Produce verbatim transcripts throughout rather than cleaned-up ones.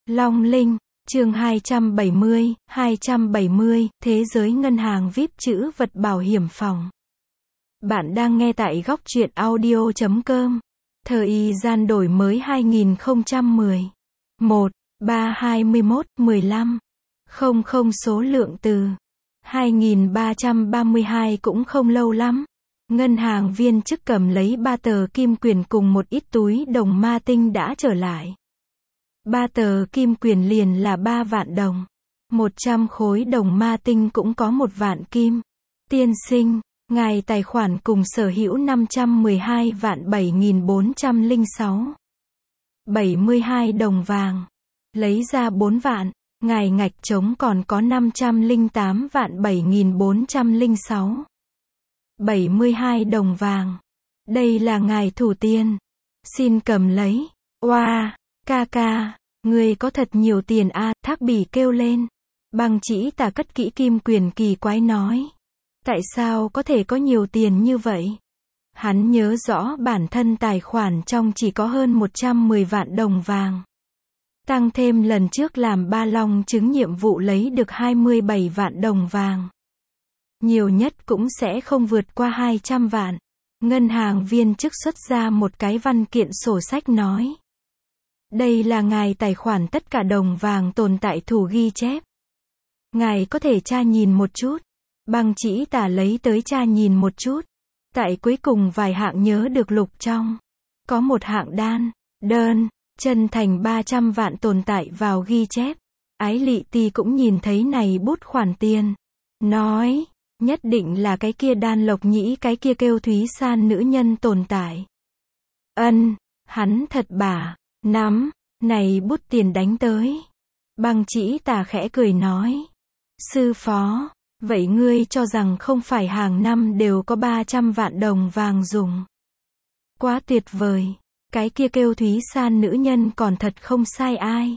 Long Linh, chương hai trăm bảy mươi, hai trăm bảy mươi, Thế giới ngân hàng vi ai pi chữ vật bảo hiểm phòng. Bạn đang nghe tại góc truyện audio chấm com. Thời gian đổi mới hai nghìn không trăm mười. một, ba hai mốt, mười lăm. Không không số lượng từ. hai nghìn ba trăm ba mươi hai cũng không lâu lắm. Ngân hàng viên chức cầm lấy ba tờ kim quyền cùng một ít túi đồng ma tinh đã trở lại. Ba tờ kim quyền liền là ba vạn đồng. Một trăm khối đồng ma tinh cũng có một vạn kim. Tiên sinh, ngài tài khoản cùng sở hữu năm trăm mười hai vạn bảy nghìn bốn trăm lẻ sáu. bảy mươi hai đồng vàng. Lấy ra bốn vạn, ngài ngạch trống còn có năm trăm lẻ tám vạn bảy nghìn bốn trăm lẻ sáu. bảy mươi hai đồng vàng. Đây là ngài thủ tiền. Xin cầm lấy. Oa, wow, ca ca, ngươi có thật nhiều tiền a, à, Thác Bỉ kêu lên. Băng Chỉ Tà cất kỹ kim quyền kỳ quái nói. Tại sao có thể có nhiều tiền như vậy? Hắn nhớ rõ bản thân tài khoản trong chỉ có hơn một trăm mười vạn đồng vàng. Tăng thêm lần trước làm ba long chứng nhiệm vụ lấy được hai mươi bảy vạn đồng vàng. Nhiều nhất cũng sẽ không vượt qua hai trăm vạn. Ngân hàng viên chức xuất ra một cái văn kiện sổ sách nói. Đây là ngài tài khoản tất cả đồng vàng tồn tại thủ ghi chép. Ngài có thể tra nhìn một chút. Băng Chỉ Tà lấy tới tra nhìn một chút. Tại cuối cùng vài hạng nhớ được lục trong. Có một hạng đan, đơn, chân thành ba trăm vạn tồn tại vào ghi chép. Ái Lị Ti cũng nhìn thấy này bút khoản tiền. Nói, nhất định là cái kia đan lộc nhĩ cái kia kêu Thúy San nữ nhân tồn tại. Ân, hắn thật bả. Nắm, này bút tiền đánh tới. Băng Chỉ Tà khẽ cười nói. Sư phó, vậy ngươi cho rằng không phải hàng năm đều có ba trăm vạn đồng vàng dùng. Quá tuyệt vời, cái kia kêu Thúy San nữ nhân còn thật không sai ai.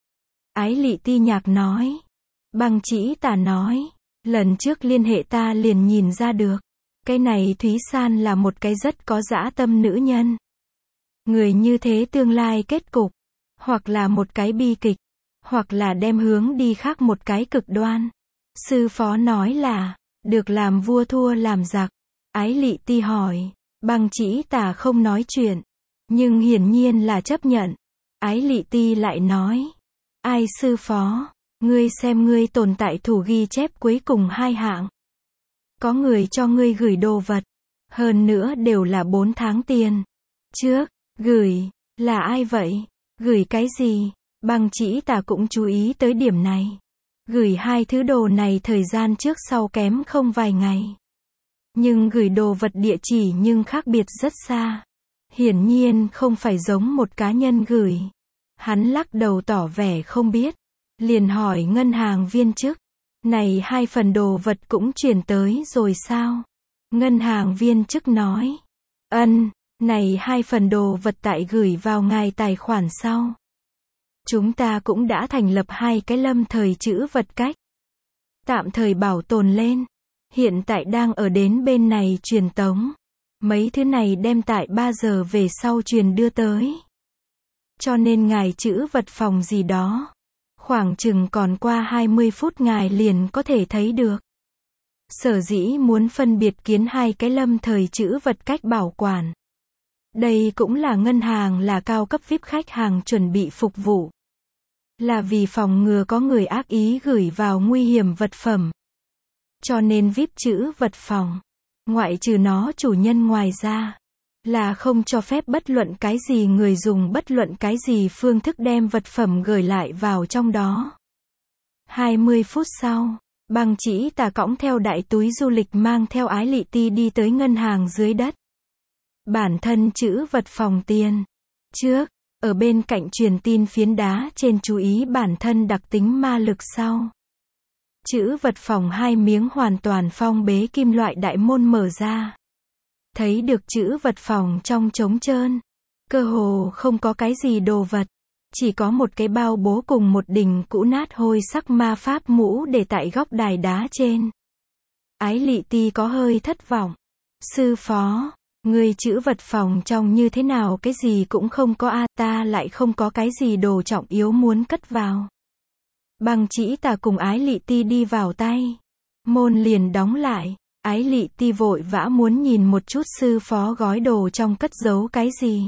Ái Lị Ti nhạc nói. Băng Chỉ Tà nói, lần trước liên hệ ta liền nhìn ra được. Cái này Thúy San là một cái rất có dã tâm nữ nhân. Người như thế tương lai kết cục, hoặc là một cái bi kịch, hoặc là đem hướng đi khác một cái cực đoan. Sư phó nói là, được làm vua thua làm giặc. Ái Lị Ti hỏi, Băng Chỉ Tà không nói chuyện, nhưng hiển nhiên là chấp nhận. Ái Lị Ti lại nói, ai sư phó, ngươi xem ngươi tồn tại thủ ghi chép cuối cùng hai hạng. Có người cho ngươi gửi đồ vật, hơn nữa đều là bốn tháng tiền. Trước, gửi, là ai vậy? Gửi cái gì? Băng Chỉ Tà cũng chú ý tới điểm này. Gửi hai thứ đồ này thời gian trước sau kém không vài ngày. Nhưng gửi đồ vật địa chỉ nhưng khác biệt rất xa. Hiển nhiên không phải giống một cá nhân gửi. Hắn lắc đầu tỏ vẻ không biết. Liền hỏi ngân hàng viên chức. Này hai phần đồ vật cũng chuyển tới rồi sao? Ngân hàng viên chức nói. Ân. Này hai phần đồ vật tại gửi vào ngài tài khoản sau. Chúng ta cũng đã thành lập hai cái lâm thời trữ vật cách. Tạm thời bảo tồn lên. Hiện tại đang ở đến bên này truyền tống. Mấy thứ này đem tại ba giờ về sau truyền đưa tới. Cho nên ngài trữ vật phòng gì đó. Khoảng chừng còn qua hai mươi phút ngài liền có thể thấy được. Sở dĩ muốn phân biệt kiến hai cái lâm thời trữ vật cách bảo quản. Đây cũng là ngân hàng là cao cấp vi ai pi khách hàng chuẩn bị phục vụ. Là vì phòng ngừa có người ác ý gửi vào nguy hiểm vật phẩm. Cho nên vi ai pi trữ vật phòng, ngoại trừ nó chủ nhân ngoài ra, là không cho phép bất luận cái gì người dùng bất luận cái gì phương thức đem vật phẩm gửi lại vào trong đó. hai mươi phút sau, Băng Chỉ Tà cõng theo đại túi du lịch mang theo Ái Lị Ti đi tới ngân hàng dưới đất. Bản thân trữ vật phòng tiền. Trước, ở bên cạnh truyền tin phiến đá trên chú ý bản thân đặc tính ma lực sau. Trữ vật phòng hai miếng hoàn toàn phong bế kim loại đại môn mở ra. Thấy được trữ vật phòng trong trống trơn. Cơ hồ không có cái gì đồ vật. Chỉ có một cái bao bố cùng một đỉnh cũ nát hôi sắc ma pháp mũ để tại góc đài đá trên. Ái Lị Ti có hơi thất vọng. Sư phó. Ngươi trữ vật phòng trong như thế nào, cái gì cũng không có a, ta lại không có cái gì đồ trọng yếu muốn cất vào. Băng Chỉ Tà cùng Ái Lị Ti đi vào tay. Môn liền đóng lại. Ái Lị Ti vội vã muốn nhìn một chút sư phó gói đồ trong cất giấu cái gì.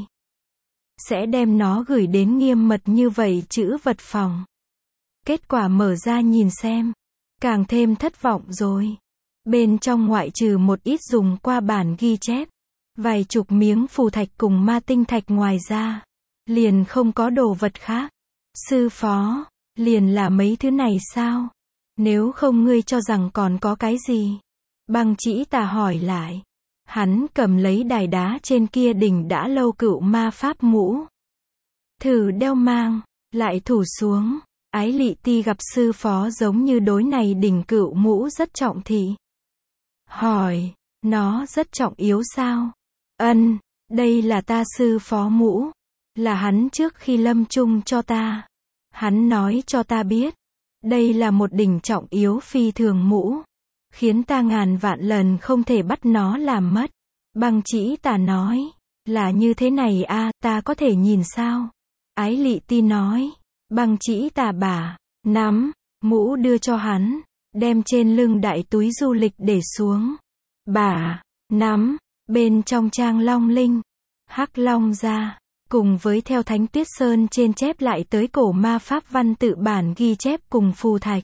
Sẽ đem nó gửi đến nghiêm mật như vậy trữ vật phòng. Kết quả mở ra nhìn xem. Càng thêm thất vọng rồi. Bên trong ngoại trừ một ít dùng qua bản ghi chép. Vài chục miếng phù thạch cùng ma tinh thạch ngoài ra. Liền không có đồ vật khác. Sư phó, liền là mấy thứ này sao? Nếu không ngươi cho rằng còn có cái gì? Băng Chỉ Tà hỏi lại. Hắn cầm lấy đài đá trên kia đỉnh đã lâu cựu ma pháp mũ. Thử đeo mang, lại thủ xuống. Ái Lị Ti gặp sư phó giống như đối này đỉnh cựu mũ rất trọng thị. Hỏi, nó rất trọng yếu sao? Ân, đây là ta sư phó mũ. Là hắn trước khi lâm chung cho ta. Hắn nói cho ta biết. Đây là một đỉnh trọng yếu phi thường mũ. Khiến ta ngàn vạn lần không thể bắt nó làm mất. Băng Chỉ Tà nói. Là như thế này a, ta có thể nhìn sao? Ái Lị Ti nói. Băng Chỉ Tà bả, nắm, mũ đưa cho hắn. Đem trên lưng đại túi du lịch để xuống. Bả, nắm, bên trong trang long linh. Hắc long ra. Cùng với theo Thánh Tuyết Sơn trên chép lại tới cổ ma pháp văn tự bản ghi chép cùng phù thạch.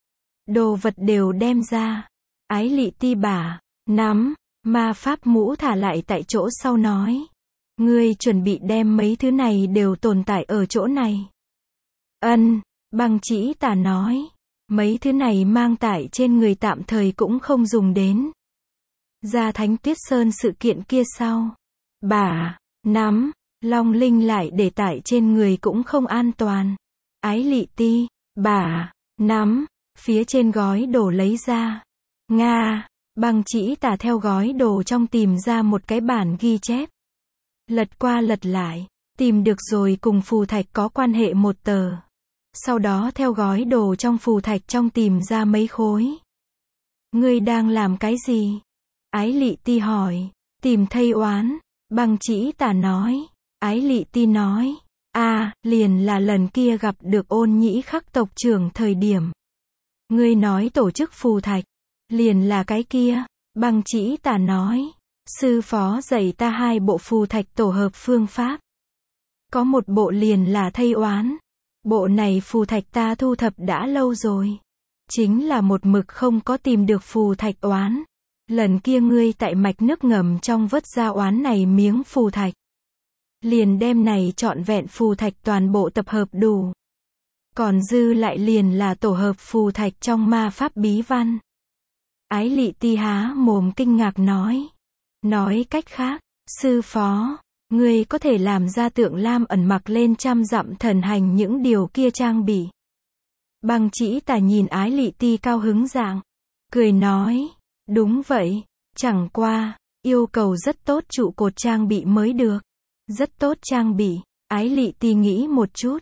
Đồ vật đều đem ra. Ái Lị Ti bả, nắm, ma pháp mũ thả lại tại chỗ sau nói. Ngươi chuẩn bị đem mấy thứ này đều tồn tại ở chỗ này. Ân, Băng Chỉ Tà nói. Mấy thứ này mang tải trên người tạm thời cũng không dùng đến. Ra Thánh Tuyết Sơn sự kiện kia sau. Bả, nắm, long linh lại để tải trên người cũng không an toàn. Ái Lị Ti, bả, nắm, phía trên gói đồ lấy ra. Nga, Băng Chỉ Tà theo gói đồ trong tìm ra một cái bản ghi chép. Lật qua lật lại, tìm được rồi cùng phù thạch có quan hệ một tờ. Sau đó theo gói đồ trong phù thạch trong tìm ra mấy khối. Ngươi đang làm cái gì? Ái Lị Ti hỏi. Tìm thây oán. Băng Chỉ Tà nói. Ái Lị Ti nói. À, liền là lần kia gặp được Ôn Nhĩ Khắc tộc trưởng thời điểm. Ngươi nói tổ chức phù thạch. Liền là cái kia. Băng Chỉ Tà nói. Sư phó dạy ta hai bộ phù thạch tổ hợp phương pháp. Có một bộ liền là thây oán. Bộ này phù thạch ta thu thập đã lâu rồi. Chính là một mực không có tìm được phù thạch oán. Lần kia ngươi tại mạch nước ngầm trong vớt ra oán này miếng phù thạch. Liền đem này trọn vẹn phù thạch toàn bộ tập hợp đủ. Còn dư lại liền là tổ hợp phù thạch trong ma pháp bí văn. Ái Lị Ti há mồm kinh ngạc nói. Nói cách khác, sư phó, ngươi có thể làm ra tượng lam ẩn mặc lên trăm dặm thần hành những điều kia trang bị. Băng Chỉ Tà nhìn Ái Lị Ti cao hứng dạng. Cười nói, đúng vậy, chẳng qua, yêu cầu rất tốt trụ cột trang bị mới được. Rất tốt trang bị, Ái Lị Ti nghĩ một chút.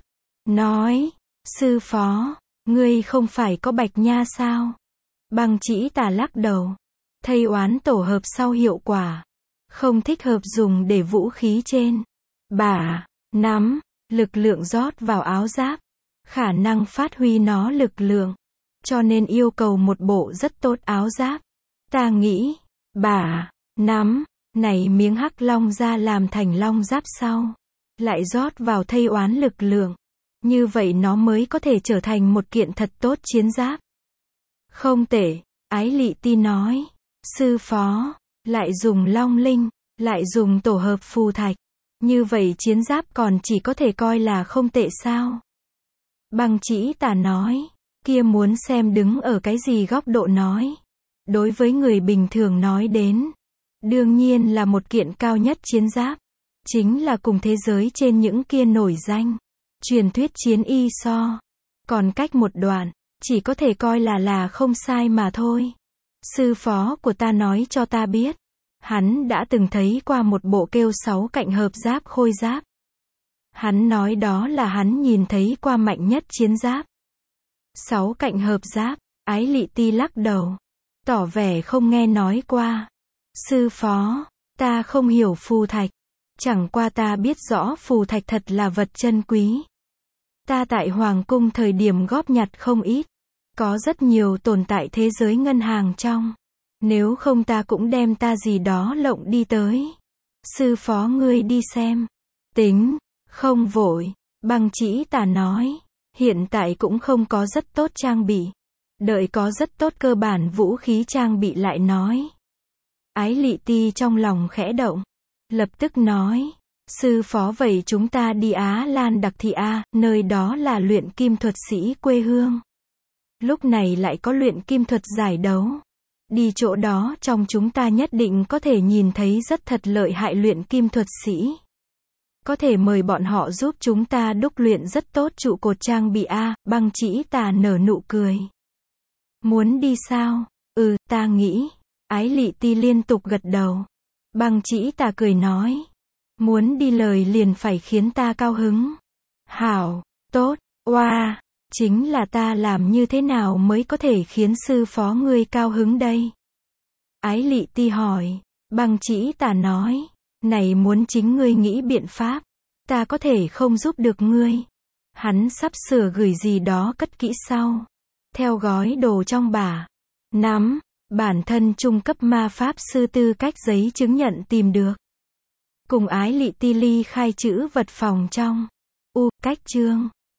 Nói, sư phó, ngươi không phải có bạch nha sao? Băng Chỉ Tà lắc đầu. Thây oán tổ hợp sau hiệu quả. Không thích hợp dùng để vũ khí trên. Bả, nắm, lực lượng rót vào áo giáp. Khả năng phát huy nó lực lượng. Cho nên yêu cầu một bộ rất tốt áo giáp. Ta nghĩ, bả, nắm, này miếng hắc long ra làm thành long giáp sau. Lại rót vào thây oán lực lượng. Như vậy nó mới có thể trở thành một kiện thật tốt chiến giáp. Không tệ, Ái Lị Ti nói. Sư phó, lại dùng long linh, lại dùng tổ hợp phù thạch. Như vậy chiến giáp còn chỉ có thể coi là không tệ sao? Băng Chỉ Tà nói. Kia muốn xem đứng ở cái gì góc độ nói. Đối với người bình thường nói đến. Đương nhiên là một kiện cao nhất chiến giáp. Chính là cùng thế giới trên những kia nổi danh. Truyền thuyết chiến y so. Còn cách một đoạn, chỉ có thể coi là là không sai mà thôi. Sư phó của ta nói cho ta biết. Hắn đã từng thấy qua một bộ kêu sáu cạnh hợp giáp khôi giáp. Hắn nói đó là hắn nhìn thấy qua mạnh nhất chiến giáp. Sáu cạnh hợp giáp, Ái Lị Ti lắc đầu. Tỏ vẻ không nghe nói qua. Sư phó, Ta không hiểu phù thạch. Chẳng qua ta biết rõ phù thạch thật là vật chân quý. Ta tại Hoàng cung thời điểm góp nhặt không ít. Có rất nhiều tồn tại thế giới ngân hàng trong. Nếu không ta cũng đem ta gì đó lộng đi tới. Sư phó ngươi đi xem. Tính, không vội. Băng Chỉ Tà nói. Hiện tại cũng không có rất tốt trang bị. Đợi có rất tốt cơ bản vũ khí trang bị lại nói. Ái Lị Ti trong lòng khẽ động. Lập tức nói. Sư phó vậy chúng ta đi Á Lan Đặc Thị A, nơi đó là luyện kim thuật sĩ quê hương. Lúc này lại có luyện kim thuật giải đấu. Đi chỗ đó trong chúng ta nhất định có thể nhìn thấy rất thật lợi hại luyện kim thuật sĩ. Có thể mời bọn họ giúp chúng ta đúc luyện rất tốt trụ cột trang bị A, Băng Chỉ Tà nở nụ cười. Muốn đi sao? Ừ, ta nghĩ. Ái Lị Ti liên tục gật đầu. Băng Chỉ Tà cười nói. Muốn đi lời liền phải khiến ta cao hứng. Hảo, tốt, oa, wow, chính là ta làm như thế nào mới có thể khiến sư phó ngươi cao hứng đây? Ái Lị Ti hỏi. Băng Chỉ Tà nói. Này muốn chính ngươi nghĩ biện pháp. Ta có thể không giúp được ngươi. Hắn sắp sửa gửi gì đó cất kỹ sau. Theo gói đồ trong bả. Nắm, bản thân trung cấp ma pháp sư tư cách giấy chứng nhận tìm được. Cùng Ái Lị Ti ly khai chữ vật phòng trong. U, cách chương.